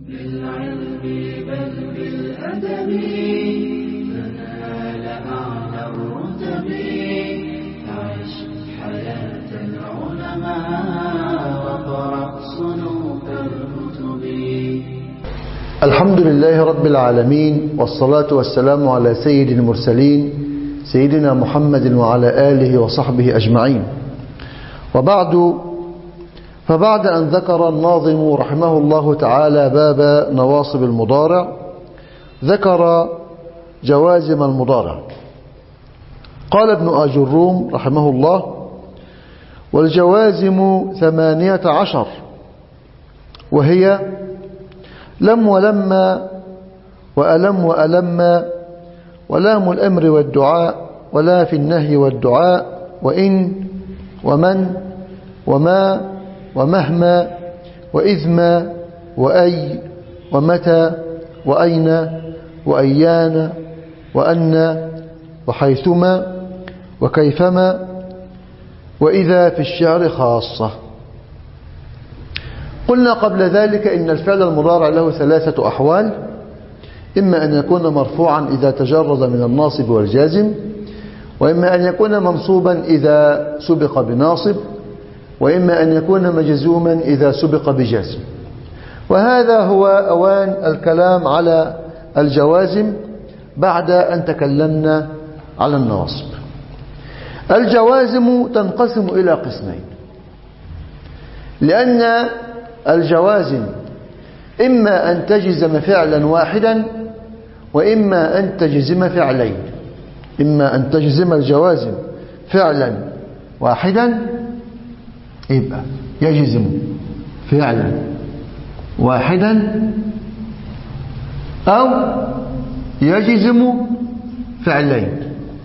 بالعلم بل بالأدب تنال أعلى الرتب عش حياة العلماء وقرأ صنوف الكتب. الحمد لله رب العالمين، والصلاة والسلام على سيد المرسلين سيدنا محمد وعلى آله وصحبه أجمعين. فبعد أن ذكر الناظم رحمه الله تعالى باب نواصب المضارع، ذكر جوازم المضارع. قال ابن آجروم رحمه الله: والجوازم 18، وهي لم ولما وألم وألما ولام الأمر والدعاء ولا في النهي والدعاء وإن ومن وما ومهما وإذما وأي ومتى وأين وأيان وأن وحيثما وكيفما وإذا في الشعر خاصة. قلنا قبل ذلك إن الفعل المضارع له 3 أحوال: إما أن يكون مرفوعا إذا تجرد من الناصب والجازم، وإما أن يكون منصوبا إذا سبق بناصب، وإما أن يكون مجزوما إذا سبق بجازم. وهذا هو أوان الكلام على الجوازم بعد أن تكلمنا على النواصب. الجوازم تنقسم إلى قسمين، لأن الجوازم إما أن تجزم فعلا واحدا وإما أن تجزم فعلين. إما أن تجزم الجوازم فعلا واحدا، يبقى يجزم فعلا واحدا، أو يجزم فعلين،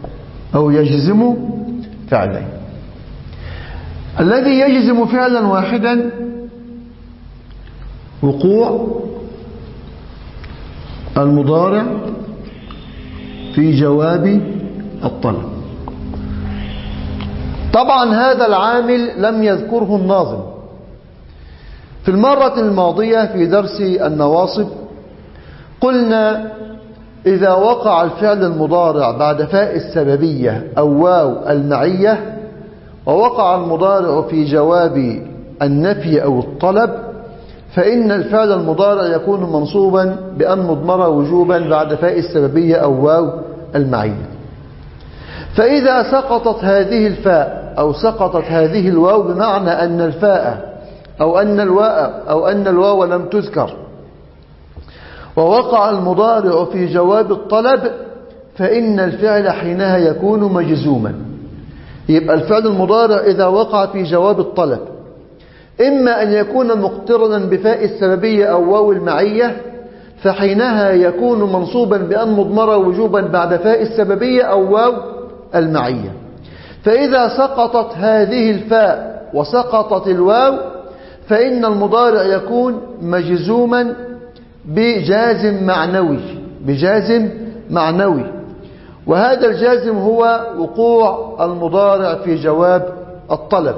الذي يجزم فعلا واحدا وقوع المضارع في جواب الطلب. طبعا هذا العامل لم يذكره الناظم. في المرة الماضية في درس النواصب قلنا: إذا وقع الفعل المضارع بعد فاء السببية أو واو المعية، ووقع المضارع في جواب النفي أو الطلب، فإن الفعل المضارع يكون منصوبا بأن مضمر وجوبا بعد فاء السببية أو واو المعية. فإذا سقطت هذه الفاء أو سقطت هذه الواو، بمعنى أن الفاء أو أن الواو لم تذكر، ووقع المضارع في جواب الطلب، فإن الفعل حينها يكون مجزوما. يبقى الفعل المضارع إذا وقع في جواب الطلب إما أن يكون مقترنا بفاء السببية أو واو المعية، فحينها يكون منصوبا بأن مضمر وجوبا بعد فاء السببية أو واو المعية. فإذا سقطت هذه الفاء وسقطت الواو، فإن المضارع يكون مجزوما بجازم معنوي، وهذا الجازم هو وقوع المضارع في جواب الطلب.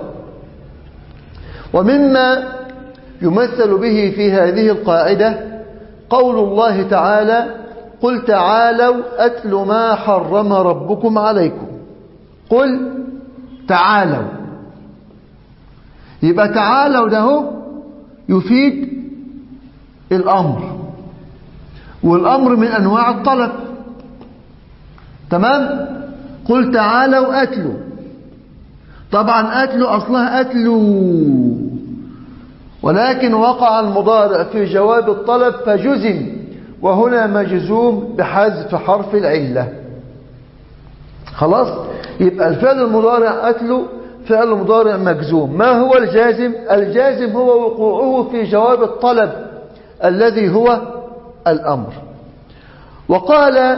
ومما يمثل به في هذه القاعدة قول الله تعالى: قل تعالوا أتل ما حرم ربكم عليكم. قل تعالوا، يبقى تعالوا ده يفيد الأمر، والأمر من أنواع الطلب. تمام؟ قل تعالوا أتلوا، طبعا أتلوا أصلها أتلوا، ولكن وقع المضارع في جواب الطلب فجزم، وهنا مجزوم بحذف حرف العلة. خلاص؟ يبقى الفعل المضارع أتلوا فعل مضارع مجزوم. ما هو الجازم؟ الجازم هو وقوعه في جواب الطلب الذي هو الأمر. وقال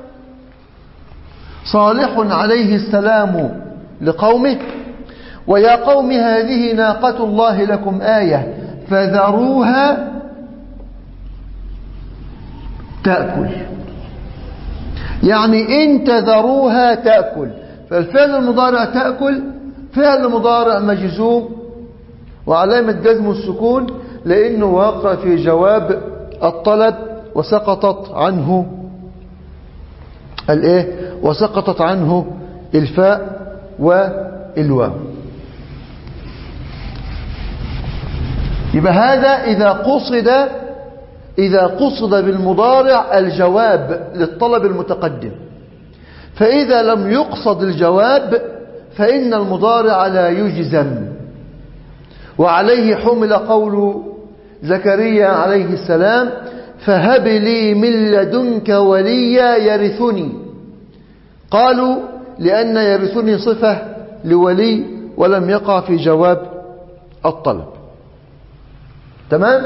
صالح عليه السلام لقومه: ويا قوم هذه ناقة الله لكم آية فذروها تأكل. يعني إن تذروها تأكل، فالفعل المضارع تأكل فعل مضارع مجزوم وعلامة جزم السكون لأنه واقع في جواب الطلب وسقطت عنه وسقطت عنه الفاء والواو. يبقى هذا إذا قصد بالمضارع الجواب للطلب المتقدم. فإذا لم يقصد الجواب فإن المضارع لا يجزم. وعليه حمل قول زكريا عليه السلام: فهب لي من لدنك وليا يرثني. قالوا لأن يرثني صفة لولي ولم يقع في جواب الطلب. تمام؟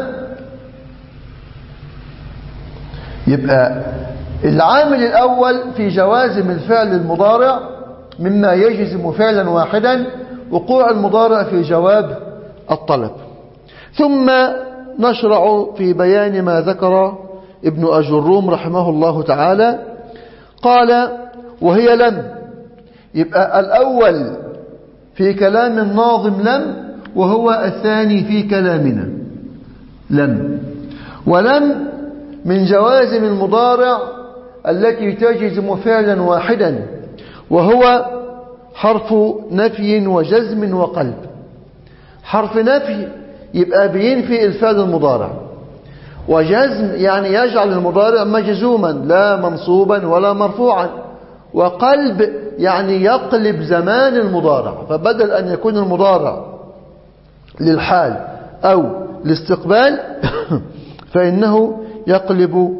يبقى العامل الأول في جوازم الفعل المضارع مما يجزم فعلا واحدا وقوع المضارع في جواب الطلب. ثم نشرع في بيان ما ذكر ابن أجروم رحمه الله تعالى. قال: وهي لم. يبقى الأول في كلام الناظم لم، وهو الثاني في كلامنا لم. ولم من جوازم المضارع التي تجزم فعلا واحدا، وهو حرف نفي وجزم وقلب. حرف نفي يبقى بينفي الفعل المضارع، وجزم يعني يجعل المضارع مجزوما لا منصوبا ولا مرفوعا، وقلب يعني يقلب زمان المضارع، فبدل أن يكون المضارع للحال أو الاستقبال فإنه يقلب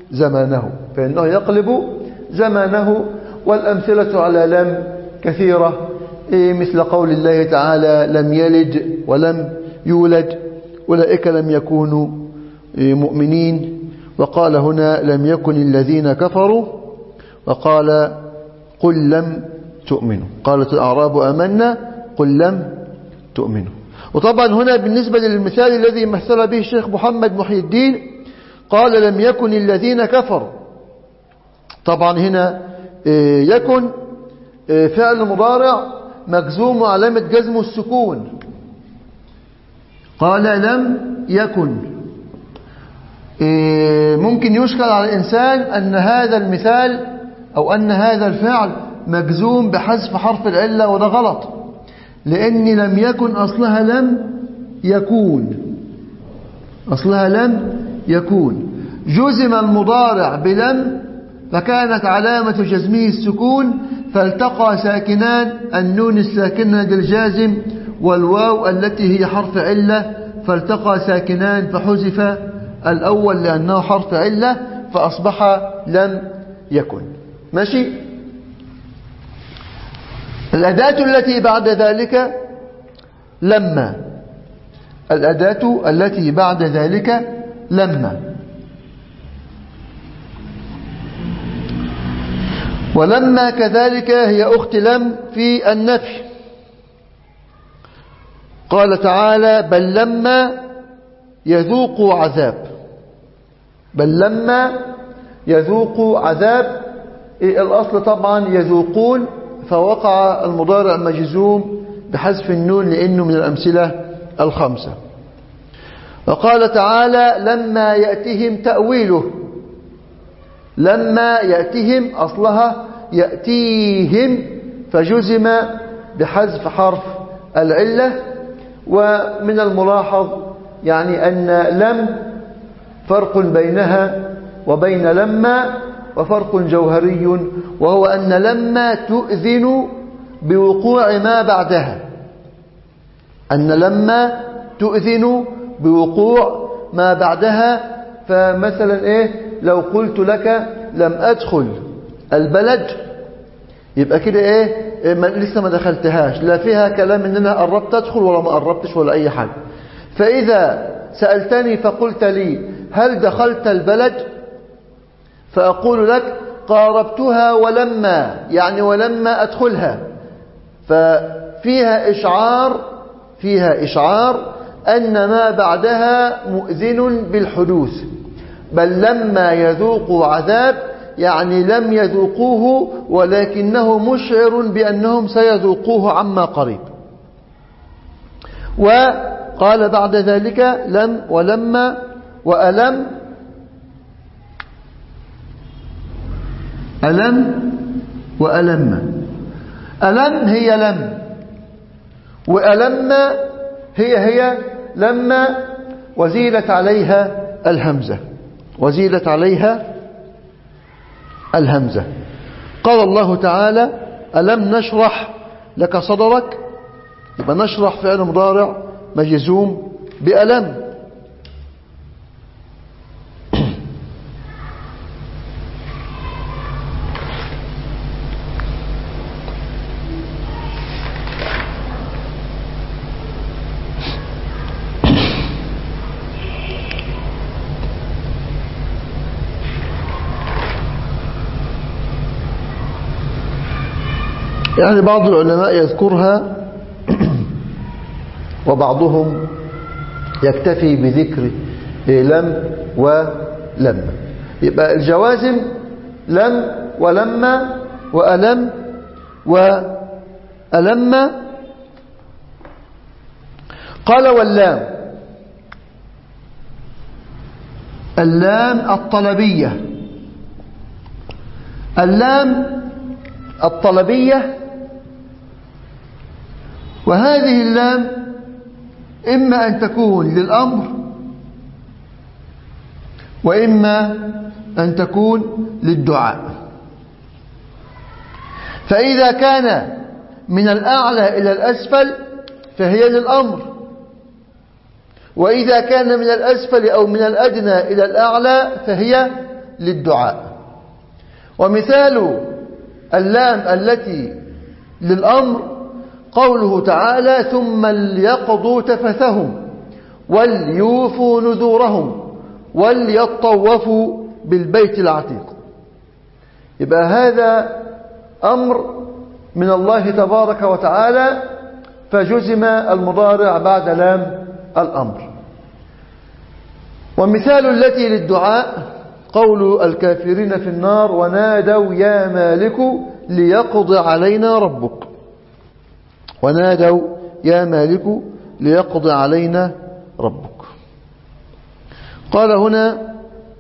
زمانه. والأمثلة على لم كثيرة، مثل قول الله تعالى: لم يلد ولم يولد، أولئك لم يكونوا مؤمنين. وقال هنا: لم يكن الذين كفروا، وقال: قل لم تؤمنوا. قالت الأعراب آمنا قل لم تؤمنوا. وطبعا هنا بالنسبة للمثال الذي مثل به الشيخ محمد محي الدين قال: لم يكن الذين كفروا. طبعا هنا يكن فعل مضارع مجزوم علامة جزم السكون. قال: لم يكن. ممكن يشكل على الإنسان أن هذا المثال أو أن هذا الفعل مجزوم بحذف حرف العلة، وده غلط، لأن لم يكن أصلها لم يكون. جزم المضارع بلم فكانت علامة جزمه السكون، فالتقى ساكنان النون الساكنة للجازم والواو التي هي حرف علة، فالتقى ساكنان فحذف الأول لأنه حرف علة فأصبح لم يكن. ماشي. الأداة التي بعد ذلك لما. الأداة التي بعد ذلك لما. ولما كذلك هي أخت لم في النفي. قال تعالى: بل لما يذوقوا عذاب. بل لما يذوقوا عذاب. الأصل طبعا يذوقون، فوقع المضارع مجزوم بحذف النون لأنه من الأمثلة الخمسة. وقال تعالى: لما يأتهم تأويله. لما يأتهم أصلها يأتيهم، فجزم بحذف حرف العلة. ومن الملاحظ يعني أن لم فرق بينها وبين لما، وفرق جوهري، وهو أن لما تؤذن بوقوع ما بعدها. أن لما تؤذن بوقوع ما بعدها. فمثلا لو قلت لك لم أدخل البلد، يبقى كده لسه ما دخلتهاش، لا فيها كلام ان انا قربت ادخل ولا ما قربتش ولا اي حاجة. فإذا سألتني فقلت لي هل دخلت البلد، فأقول لك قاربتها ولما، يعني ولما أدخلها. ففيها إشعار أن ما بعدها مؤذن بالحدوث. بل لما يذوقوا عذاب يعني لم يذوقوه، ولكنه مشعر بأنهم سيذوقوه عما قريب. وقال بعد ذلك لم ولما وألم ألم وألم. ألم هي لم، وألم هي لما وزيلت عليها الهمزة، وزيلت عليها الهمزة. قال الله تعالى ألم نشرح لك صدرك، يبقى نشرح فعل مضارع مجزوم بألم. يعني بعض العلماء يذكرها وبعضهم يكتفي بذكر لم ولم. يبقى الجوازم لم ولما وألم وألم. قال واللام، اللام الطلبية، اللام الطلبية. وهذه اللام إما أن تكون للأمر وإما أن تكون للدعاء. فإذا كان من الأعلى إلى الأسفل فهي للأمر، وإذا كان من الأسفل أو من الأدنى إلى الأعلى فهي للدعاء. ومثال اللام التي للأمر قوله تعالى ثم ليقضوا تفثهم وليوفوا نذورهم وليطوفوا بالبيت العتيق. يبقى هذا أمر من الله تبارك وتعالى، فجزم المضارع بعد لام الأمر. ومثال التي للدعاء قول الكافرين في النار ونادوا يا مالك ليقضي علينا ربك، ونادوا يا مالك ليقضي علينا ربك. قال هنا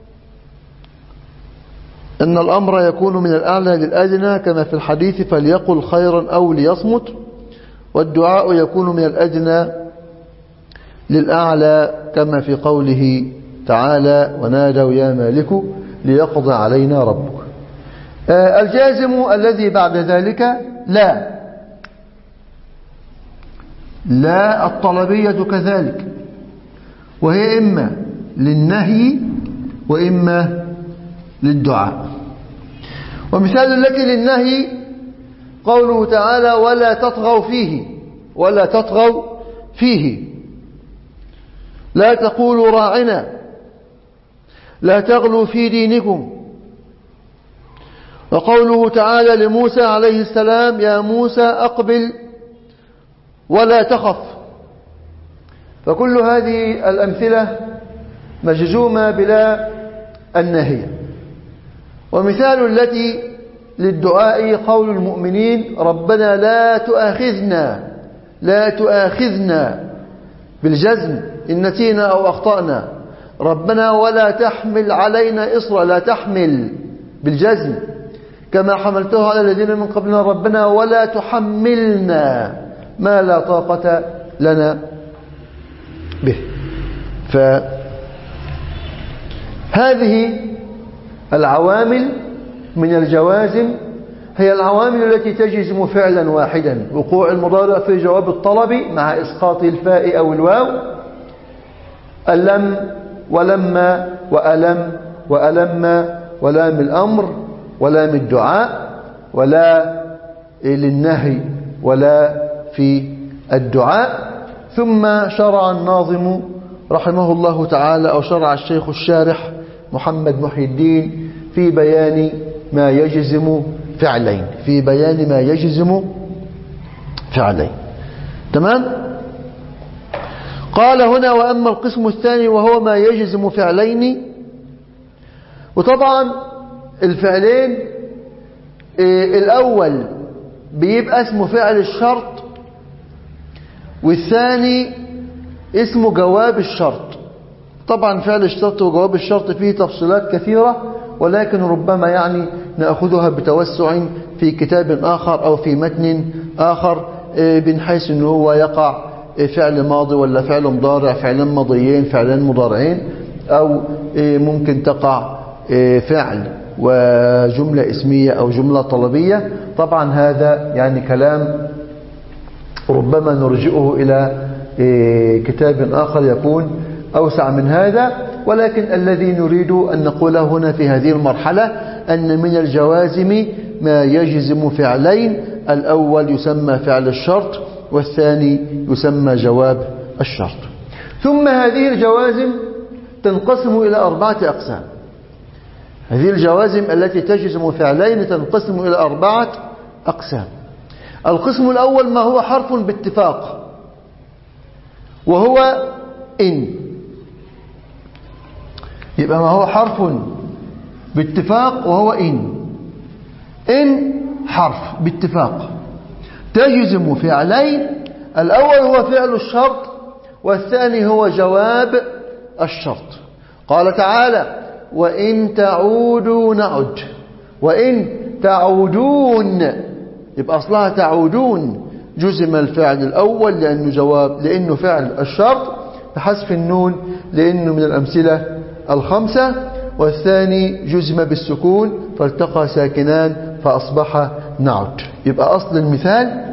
أن الأمر يكون من الأعلى للأدنى كما في الحديث فليقل خيرا أو ليصمت، والدعاء يكون من الأدنى للأعلى كما في قوله تعالى ونادوا يا مالك ليقضي علينا ربك. الجازم الذي بعد ذلك لا، لا الطلبية كذلك، وهي إما للنهي وإما للدعاء. ومثال التي للنهي قوله تعالى ولا تطغوا فيه، ولا تطغوا فيه، لا تقولوا راعنا، لا تغلوا في دينكم. وقوله تعالى لموسى عليه السلام يا موسى أقبل ولا تخف. فكل هذه الأمثلة مجزومة بلا النهي. ومثال التي للدعاء قول المؤمنين ربنا لا تؤاخذنا بالجزم إن نسينا أو أخطأنا، ربنا ولا تحمل علينا إصرا، لا تحمل بالجزم كما حملته على الذين من قبلنا، ربنا ولا تحملنا ما لا طاقة لنا به. فهذه العوامل من الجوازم هي العوامل التي تجزم فعلا واحدا، وقوع المضارع في جواب الطلب مع إسقاط الفاء أو الواو، اللم ولما وألم وألم ولام الأمر ولام الدعاء، ولا للنهي ولا في الدعاء. ثم شرع الناظم رحمه الله تعالى أو شرع الشيخ الشارح محمد محي الدين في بيان ما يجزم فعلين، في بيان ما يجزم فعلين. تمام؟ قال هنا وأما القسم الثاني وهو ما يجزم فعلين. وطبعا الفعلين الأول بيبقى اسمه فعل الشرط، والثاني اسمه جواب الشرط. طبعا فعل الشرط وجواب الشرط فيه تفصيلات كثيرة، ولكن ربما يعني نأخذها بتوسع في كتاب آخر أو في متن آخر، من حيث أنه هو يقع فعل ماضي ولا فعل مضارع، فعلين ماضيين، فعلين مضارعين، أو ممكن تقع فعل وجملة اسمية أو جملة طلبية. طبعا هذا يعني كلام ربما نرجئه إلى كتاب آخر يكون أوسع من هذا، ولكن الذي نريد أن نقوله هنا في هذه المرحلة أن من الجوازم ما يجزم فعلين، الأول يسمى فعل الشرط والثاني يسمى جواب الشرط. ثم هذه الجوازم تنقسم إلى 4 أقسام. هذه الجوازم التي تجزم فعلين تنقسم إلى 4 أقسام. القسم الأول ما هو حرف باتفاق، وهو إن. يبقى ما هو حرف باتفاق وهو إن حرف باتفاق تجزم فعلين، الأول هو فعل الشرط والثاني هو جواب الشرط. قال تعالى: وإن تعودوا نعد، وإن تعودون، يبقى أصلها تعودون، جزم الفعل الأول لأنه فعل الشرط بحذف النون لأنه من الأمثلة 5، والثاني جزم بالسكون فالتقى ساكنان فأصبح نعد. يبقى أصل المثال: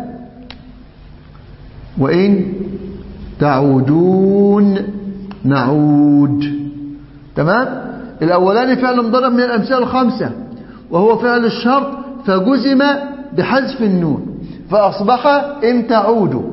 وإن تعودون نعود. تمام؟ الأولاني فعل مضارع من الأمثلة 5 وهو فعل الشرط فجزم بحذف النون فأصبح إن تعودوا.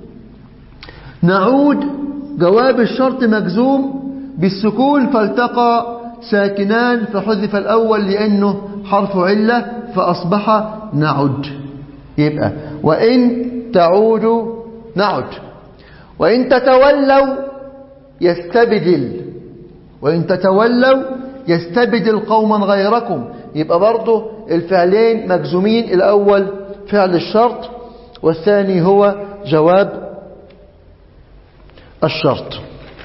نعود جواب الشرط مجزوم بالسكون فالتقى ساكنان فحذف الأول لأنه حرف علة فأصبح نعد. يبقى وإن تعودوا نعد. وإن تتولوا يستبدل، وإن تتولوا يستبدل قوما غيركم. يبقى برضه الفعلين مجزومين، الأول فعل الشرط والثاني هو جواب الشرط.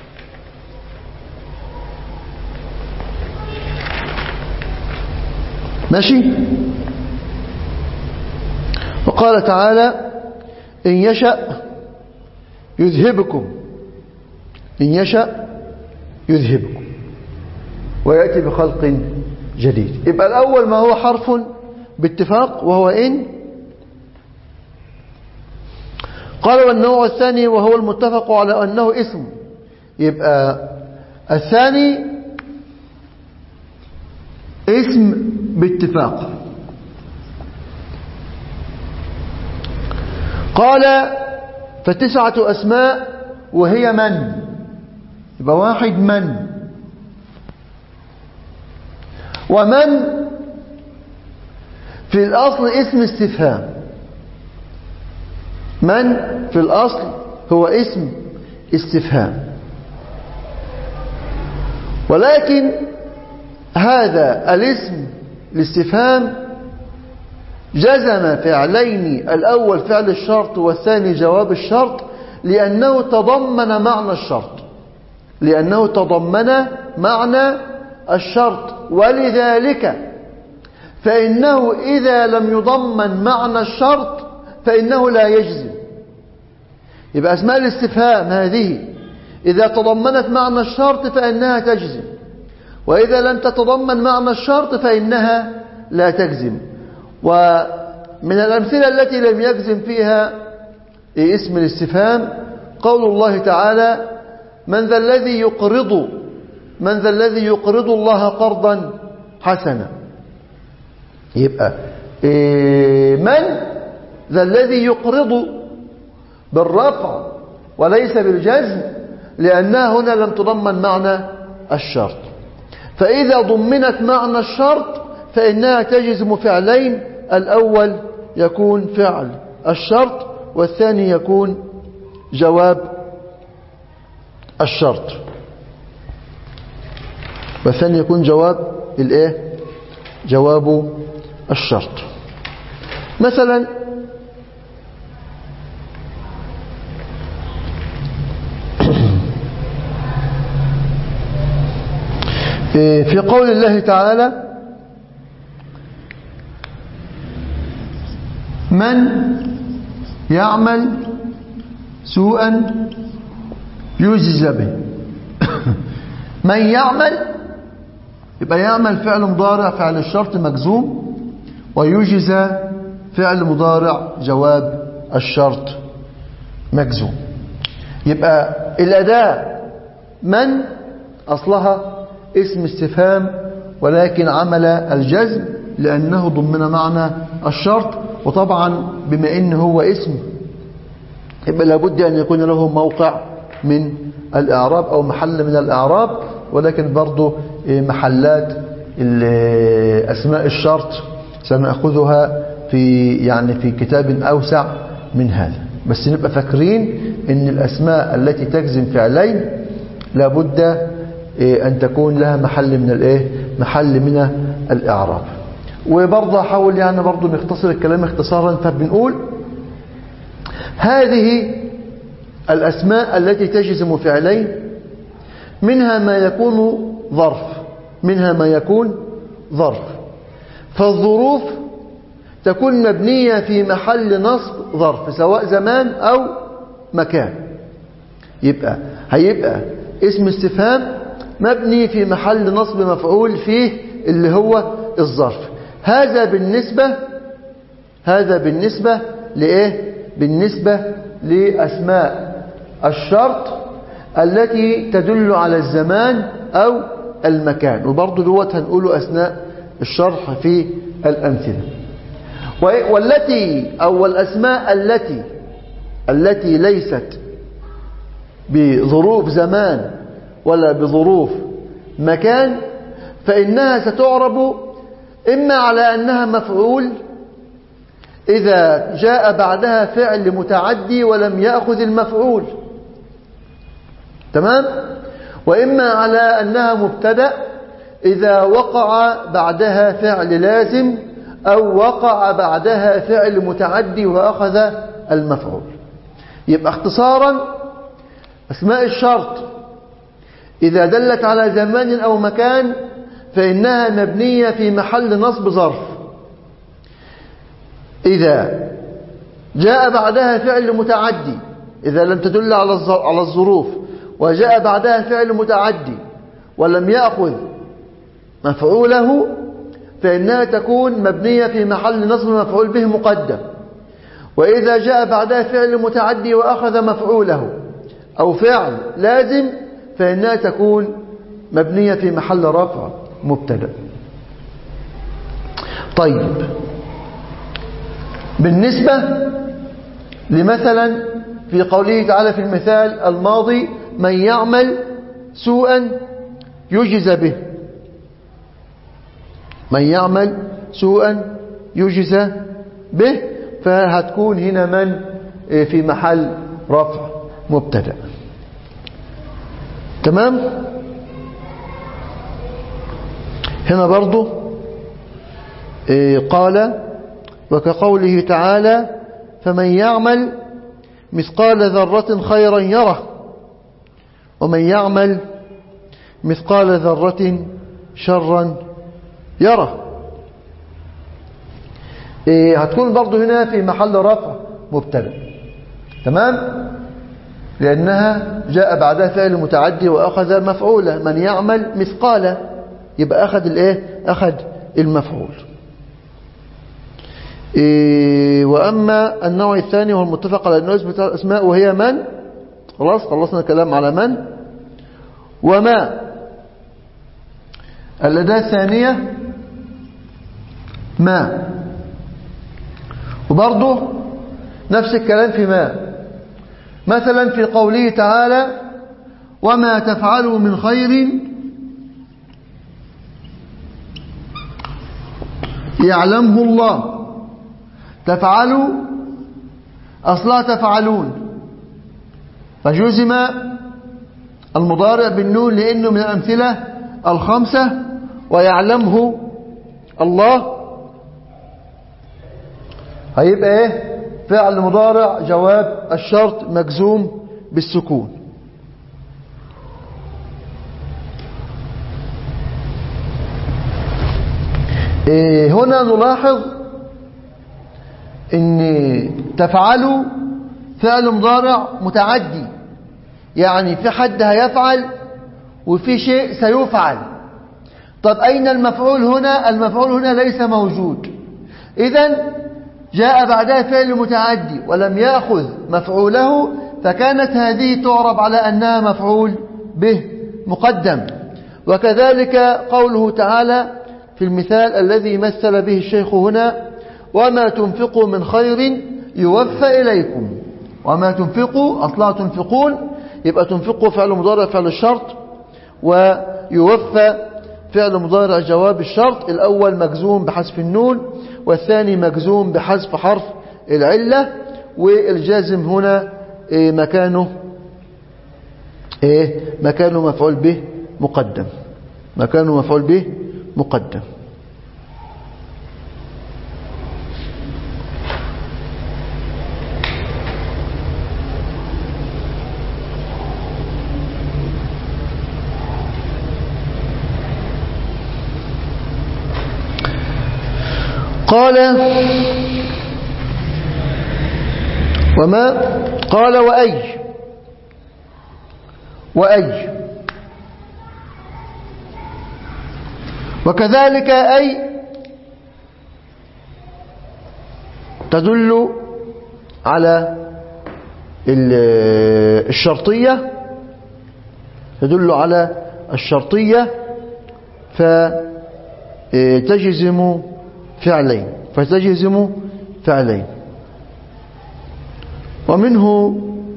ماشي؟ وقال تعالى: إن يشأ يذهبكم، إن يشأ يذهبكم ويأتي بخلق جديد. يبقى الأول ما هو حرف باتفاق وهو إن. قال: والنوع الثاني وهو المتفق على أنه اسم. يبقى الثاني اسم باتفاق. قال: ف9 أسماء وهي من. يبقى 1 من، ومن في الأصل اسم استفهام. من في الأصل هو اسم استفهام، ولكن هذا الاسم الاستفهام جزم فعلين، الأول فعل الشرط والثاني جواب الشرط، لأنه تضمن معنى الشرط، لأنه تضمن معنى الشرط. ولذلك فإنه إذا لم يضمن معنى الشرط فإنه لا يجزم. يبقى أسماء الاستفهام هذه إذا تضمنت معنى الشرط فإنها تجزم، وإذا لم تتضمن معنى الشرط فإنها لا تجزم. ومن الأمثلة التي لم يجزم فيها اسم الاستفهام قول الله تعالى: من ذا الذي يقرض الله قرضا حسنا. يبقى من ذا الذي يقرض بالرفع وليس بالجزم، لأنها هنا لم تضمن معنى الشرط. فإذا ضمنت معنى الشرط فإنها تجزم فعلين، الأول يكون فعل الشرط والثاني يكون جواب الشرط، والثاني يكون جواب الايه؟ جواب الشرط. مثلا في قول الله تعالى: من يعمل سوءا يجزى به. من يعمل، يبقى يعمل فعل مضارع فعل الشرط مجزوم، ويجزى فعل مضارع جواب الشرط مجزوم. يبقى الأداة من أصلها اسم استفهام، ولكن عمل الجزم لأنه ضمن معنى الشرط. وطبعا بما إنه هو اسم يبقى لابد أن يكون له موقع من الإعراب أو محل من الإعراب، ولكن برضو محلات أسماء الشرط سنأخذها في كتاب أوسع من هذا. بس نبقى فاكرين إن الأسماء التي تجزم فعلين لابد أن تكون لها محل من الإعراب. وبرضه حاول برضه نختصر الكلام اختصارا، فبنقول هذه الأسماء التي تجزم فعلين منها ما يكون ظرف، فالظروف تكون مبنية في محل نصب ظرف سواء زمان أو مكان. هيبقى اسم استفهام مبني في محل نصب مفعول فيه اللي هو الظرف. هذا بالنسبة لإيه؟ بالنسبة لأسماء الشرط التي تدل على الزمان أو المكان. وبرضو دوت هنقوله أثناء الشرح في الأمثلة. والأسماء التي ليست بظروف زمان ولا بظروف مكان فإنها ستعرب إما على أنها مفعول إذا جاء بعدها فعل متعدي ولم يأخذ المفعول، تمام؟ وإما على أنها مبتدأ إذا وقع بعدها فعل لازم أو وقع بعدها فعل متعدي وأخذ المفعول. يبقى اختصارا أسماء الشرط إذا دلت على زمان أو مكان فإنها مبنية في محل نصب ظرف. إذا جاء بعدها فعل متعدي إذا لم تدل على الظروف وجاء بعدها فعل متعدي ولم يأخذ مفعوله فإنها تكون مبنية في محل نصب مفعول به مقدم. وإذا جاء بعدها فعل متعدي وأخذ مفعوله أو فعل لازم فإنها تكون مبنية في محل رفع مبتدأ. طيب، بالنسبة لمثلا في قوله تعالى في المثال الماضي من يعمل سوءا يجزى به، من يعمل سوءا يجزى به، فهتكون هنا من في محل رفع مبتدأ. تمام؟ هنا برضو قال وكقوله تعالى فمن يعمل مثقال ذرة خيرا يره ومن يعمل مثقال ذرة شرا يره. هتكون برضو هنا في محل رفع مبتدأ، تمام؟ لأنها جاء بعدها فعل متعدي وأخذ مفعوله. من يعمل مثقال يبقى أخذ المفعول. وأما النوع الثاني هو المتفق على أنه يثبت الأسماء وهي من، خلاص خلصنا الكلام على من وما. الأداة الثانية ما، وبرضه نفس الكلام في ما. مثلا في قوله تعالى وما تفعلوا من خير يعلمه الله. تفعلوا أصلها تفعلون، فجزم المضارع بالنون لأنه من الأمثلة الخمسة. ويعلمه الله هيبقى فعل مضارع جواب الشرط مجزوم بالسكون. هنا نلاحظ إن تفعلوا فعل مضارع متعدي، يعني في حد هيفعل وفي شيء سيفعل. طب أين المفعول هنا؟ المفعول هنا ليس موجود، إذن جاء بعدها فعل متعدي ولم يأخذ مفعوله، فكانت هذه تعرب على أنها مفعول به مقدم. وكذلك قوله تعالى في المثال الذي مثل به الشيخ هنا: وما تنفقوا من خير يوفى إليكم. وما تنفقوا أصلا تنفقون، يبقى تنفقوا فعل مضارع فعل الشرط، ويوفى فعل مضارع جواب الشرط. الأول مجزوم بحذف النون، والثاني مجزوم بحذف حرف العلة، والجازم هنا مكانه مكانه مفعول به مقدم. مكانه مفعول به مقدم. قال وأي وكذلك أي تدل على الشرطية، تدل على الشرطية فتجزم فعلين. ومنه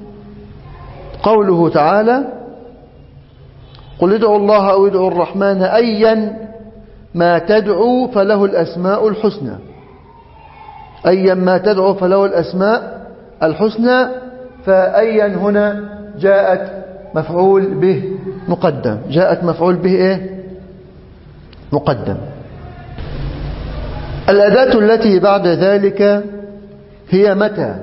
قوله تعالى: قل ادعوا الله أو ادعوا الرحمن أيا ما تدعوا فله الأسماء الحسنى. أيا ما تدعوا فله الأسماء الحسنى، فأيا هنا جاءت مفعول به مقدم. جاءت مفعول به مقدم. الأداة التي بعد ذلك هي متى.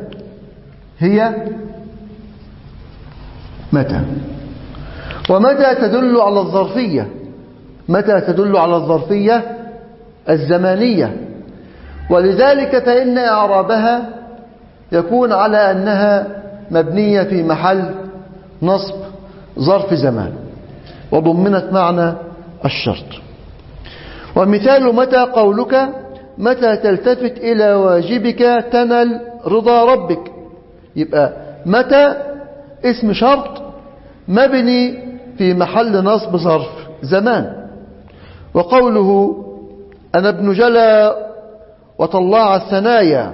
ومتى تدل على الظرفية. متى تدل على الظرفية الزمانية، ولذلك فإن إعرابها يكون على أنها مبنية في محل نصب ظرف زمان، وضمنت معنى الشرط. ومثال متى قولك: متى تلتفت إلى واجبك تنل رضا ربك. يبقى متى اسم شرط مبني في محل نصب ظرف زمان. وقوله: أنا ابن جلا وطلع الثنايا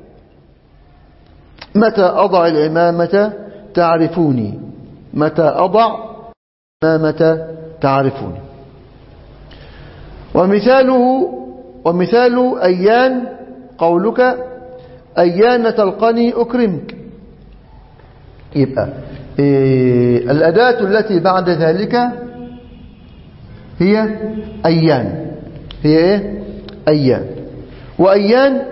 متى أضع العمامة تعرفوني. متى أضع العمامة تعرفوني. ومثال أيان قولك: أيان تلقني أكرمك. يبقى الأداة التي بعد ذلك هي أيان. هي أيان. وأيان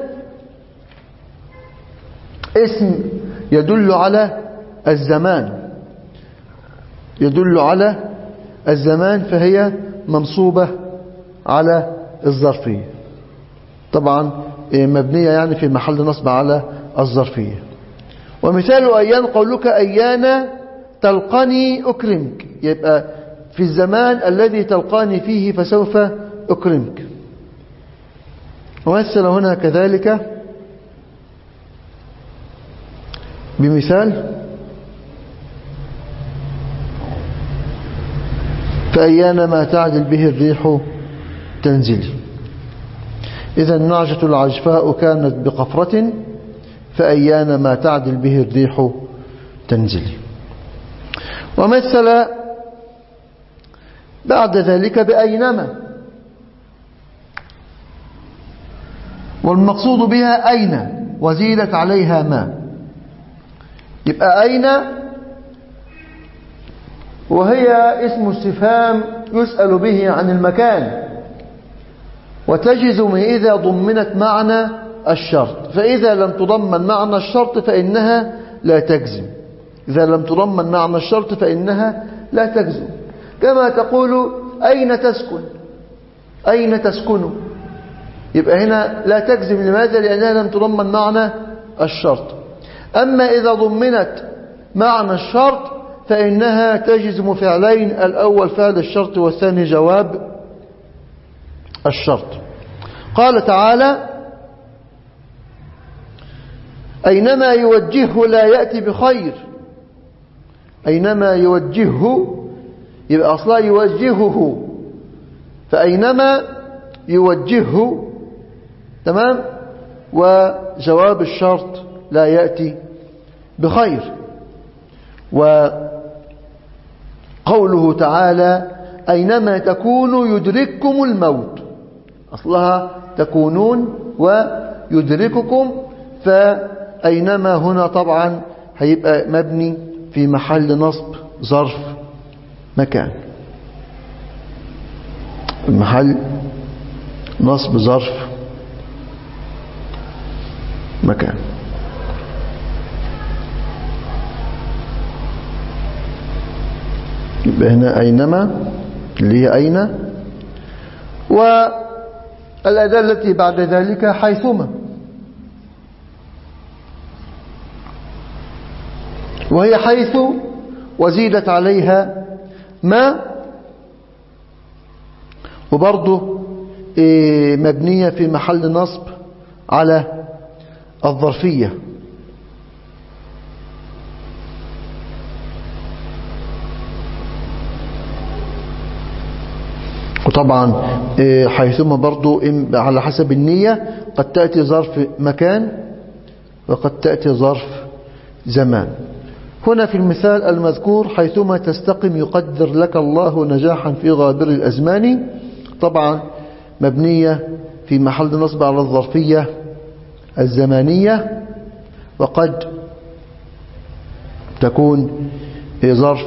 اسم يدل على الزمان، يدل على الزمان، فهي منصوبة على الظرفية، طبعا مبنية يعني في محل نصب على الظرفية. ومثال أيان قولك: أيان تلقني أكرمك. يبقى في الزمان الذي تلقاني فيه فسوف أكرمك. ومثل هنا كذلك بمثال: فأيان ما تعدل به الريح تنزلي. إذا النعجة العجفاء كانت بقفرة، فأيان ما تعدل به الريح تنزلي. ومثل بعد ذلك بأينما، والمقصود بها أين وزيدت عليها ما. يبقى أين وهي اسم استفهام يسأل به عن المكان، وتجزم إذا ضمنت معنى الشرط، فإذا لم تضمن معنى الشرط فإنها لا تجزم. إذا لم تضمن معنى الشرط فإنها لا تجزم. كما تقول: أين تسكن؟ أين تسكن؟ يبقى هنا لا تجزم. لماذا؟ لأنها لم تضمن معنى الشرط. أما إذا ضمنت معنى الشرط فإنها تجزم فعلين، الأول فعل الشرط والثاني جواب الشرط. قال تعالى: أينما يوجهه لا يأتي بخير. أينما يوجهه يبقى أصلا يوجهه، فأينما يوجهه تمام. وجواب الشرط لا يأتي بخير. وقوله تعالى: أينما تكونوا يدرككم الموت، أصلها تكونون ويدرككم، فأينما هنا طبعا هيبقى مبني في محل نصب ظرف مكان، محل نصب ظرف مكان. يبقى هنا أينما اللي هي أين، والأداة التي بعد ذلك حيثما، وهي حيث وزيدت عليها ما، وبرضه مبنية في محل نصب على الظرفية. وطبعا حيثما برضو على حسب النية قد تأتي ظرف مكان وقد تأتي ظرف زمان. هنا في المثال المذكور: حيثما تستقم يقدر لك الله نجاحا في غابر الأزمان، طبعا مبنية في محل نصب على الظرفية الزمانية، وقد تكون ظرف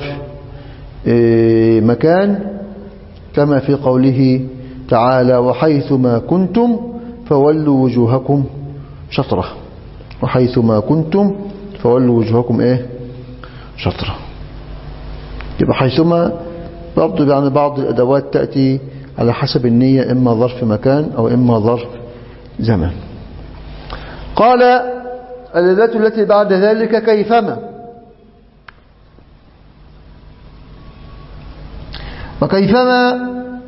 مكان كما في قوله تعالى: وحيثما كنتم فولوا وجوهكم شطرة. وحيثما كنتم فولوا وجوهكم شطرة. يبقى حيثما برضو يعني بعض الأدوات تأتي على حسب النية، إما ظرف مكان أو إما ظرف زمان. قال: الأداة التي بعد ذلك كيفما. وكيفما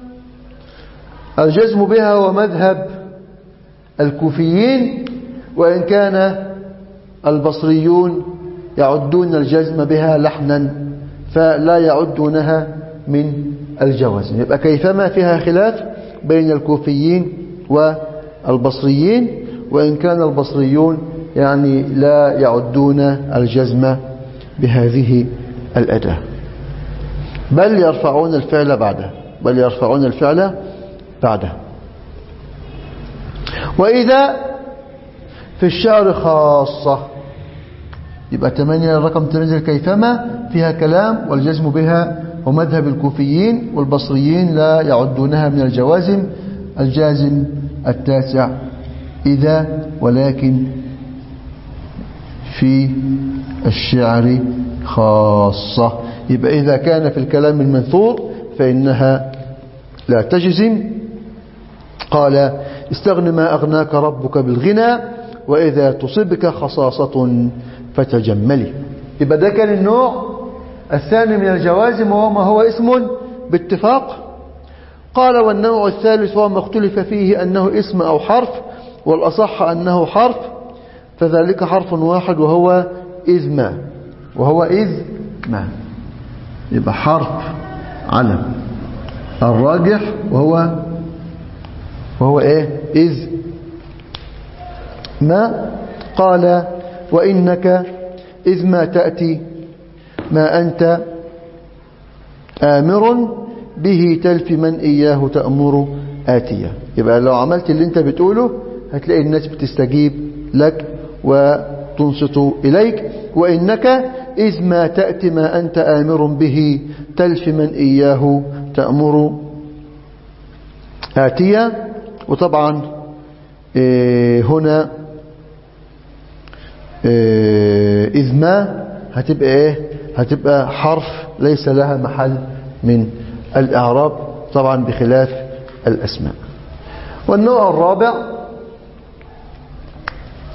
الجزم بها هو مذهب الكوفيين، وإن كان البصريون يعدون الجزم بها لحنا فلا يعدونها من الجوازم. يبقى كيفما فيها خلاف بين الكوفيين والبصريين، وإن كان البصريون يعني لا يعدون الجزم بهذه الأداة، بل يرفعون الفعل بعده. وإذا في الشعر خاصة، يبقى 8 رقم 8 كيفما فيها كلام والجزم بها ومذهب الكوفيين، والبصريين لا يعدونها من الجوازم. الجازم 9 إذا، ولكن في الشعر خاصة. يبقى إذا كان في الكلام المنثور فإنها لا تجزم. قال: استغن ما أغناك ربك بالغنى، وإذا تصبك خصاصة فتجملي. يبقى ده كان النوع الثاني من الجوازم، وهو ما هو اسم باتفاق. قال: والنوع الثالث وما اختلف فيه أنه اسم أو حرف، والأصح أنه حرف، فذلك حرف واحد وهو إذ ما. يبقى حرف علم الراجح وهو إذ ما. قال: وإنك إذ ما تأتي ما أنت آمر به تلف من إياه تأمر آتية. يبقى لو عملت اللي انت بتقوله هتلاقي الناس بتستجيب لك وتنصت إليك. وإنك إذ ما تأتي ما أنت آمر به تلف من إياه تأمر آتية. وطبعا هنا إذ ما هتبقى حرف ليس لها محل من الإعراب، طبعا بخلاف الأسماء. والنوع الرابع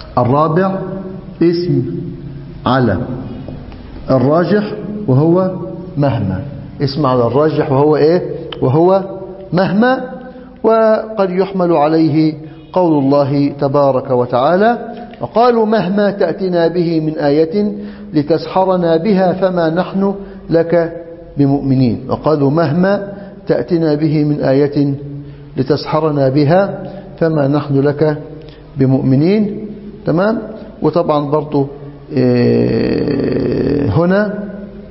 الرابع اسم على الراجح وهو مهما. اسم على الراجح وهو إيه؟ وهو مهما. وقد يحمل عليه قول الله تبارك وتعالى: وقالوا مهما تأتنا به من آية لتسحرنا بها فما نحن لك بمؤمنين. وقالوا مهما تأتنا به من آية لتسحرنا بها فما نحن لك بمؤمنين. تمام. وطبعا برضو هنا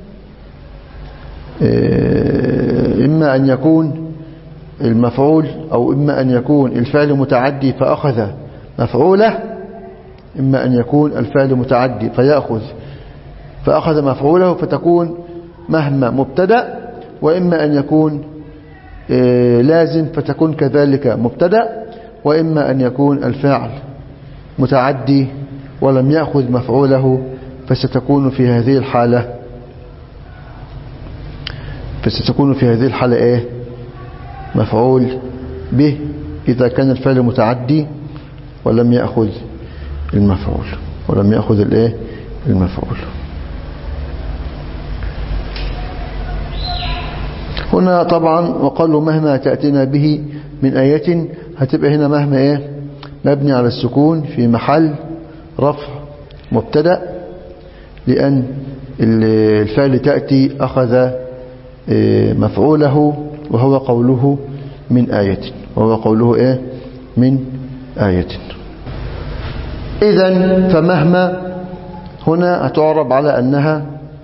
إما أن يكون المفعول أو إما أن يكون الفعل متعدي فأخذ مفعوله، إما أن يكون الفعل متعدي فأخذ مفعوله فتكون مهما مبتدأ، وإما أن يكون لازم فتكون كذلك مبتدأ، وإما أن يكون الفعل متعدي ولم يأخذ مفعوله فستكون في هذه الحالة إيه؟ مفعول به إذا كان الفعل متعدي ولم يأخذ المفعول المفعول. هنا طبعا وقالوا مهما تأتينا به من آية، هتبقى هنا مهما إيه؟ مبني على السكون في محل رفع مبتدأ، لأن الفعل تأتي أخذ مفعوله وهو قوله من آية، من آية. إذن فمهما هنا هتعرب على أنها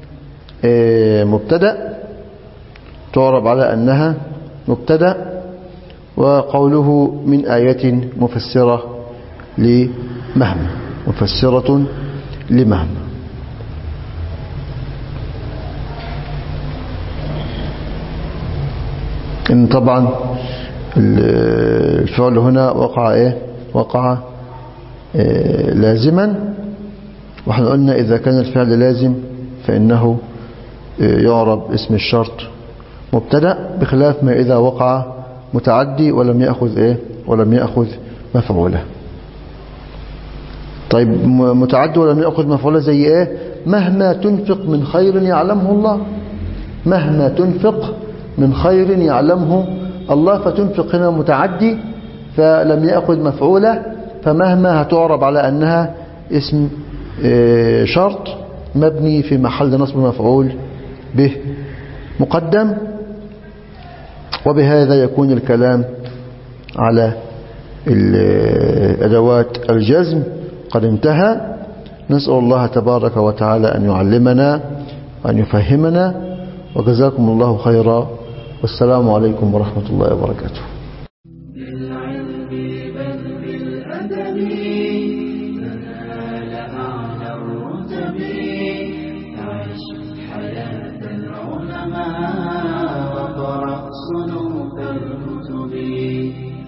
مبتدأ، وقوله من آية مفسرة لمهما. إن طبعا الفعل هنا وقع لازما، وإحنا قلنا إذا كان الفعل لازم فإنه يعرب اسم الشرط مبتدأ، بخلاف ما إذا وقع متعدي ولم يأخذ مفعوله. طيب متعدي ولم يأخذ مفعوله زي إيه؟ مهما تنفق من خير يعلمه الله. مهما تنفق من خير يعلمه الله، فتنفق هنا متعدي فلم يأخذ مفعوله، فمهما هتعرب على أنها اسم شرط مبني في محل نصب مفعول به مقدم. وبهذا يكون الكلام على أدوات الجزم قد انتهى. نسأل الله تبارك وتعالى أن يعلمنا وأن يفهمنا، وجزاكم الله خيرا، والسلام عليكم ورحمة الله وبركاته.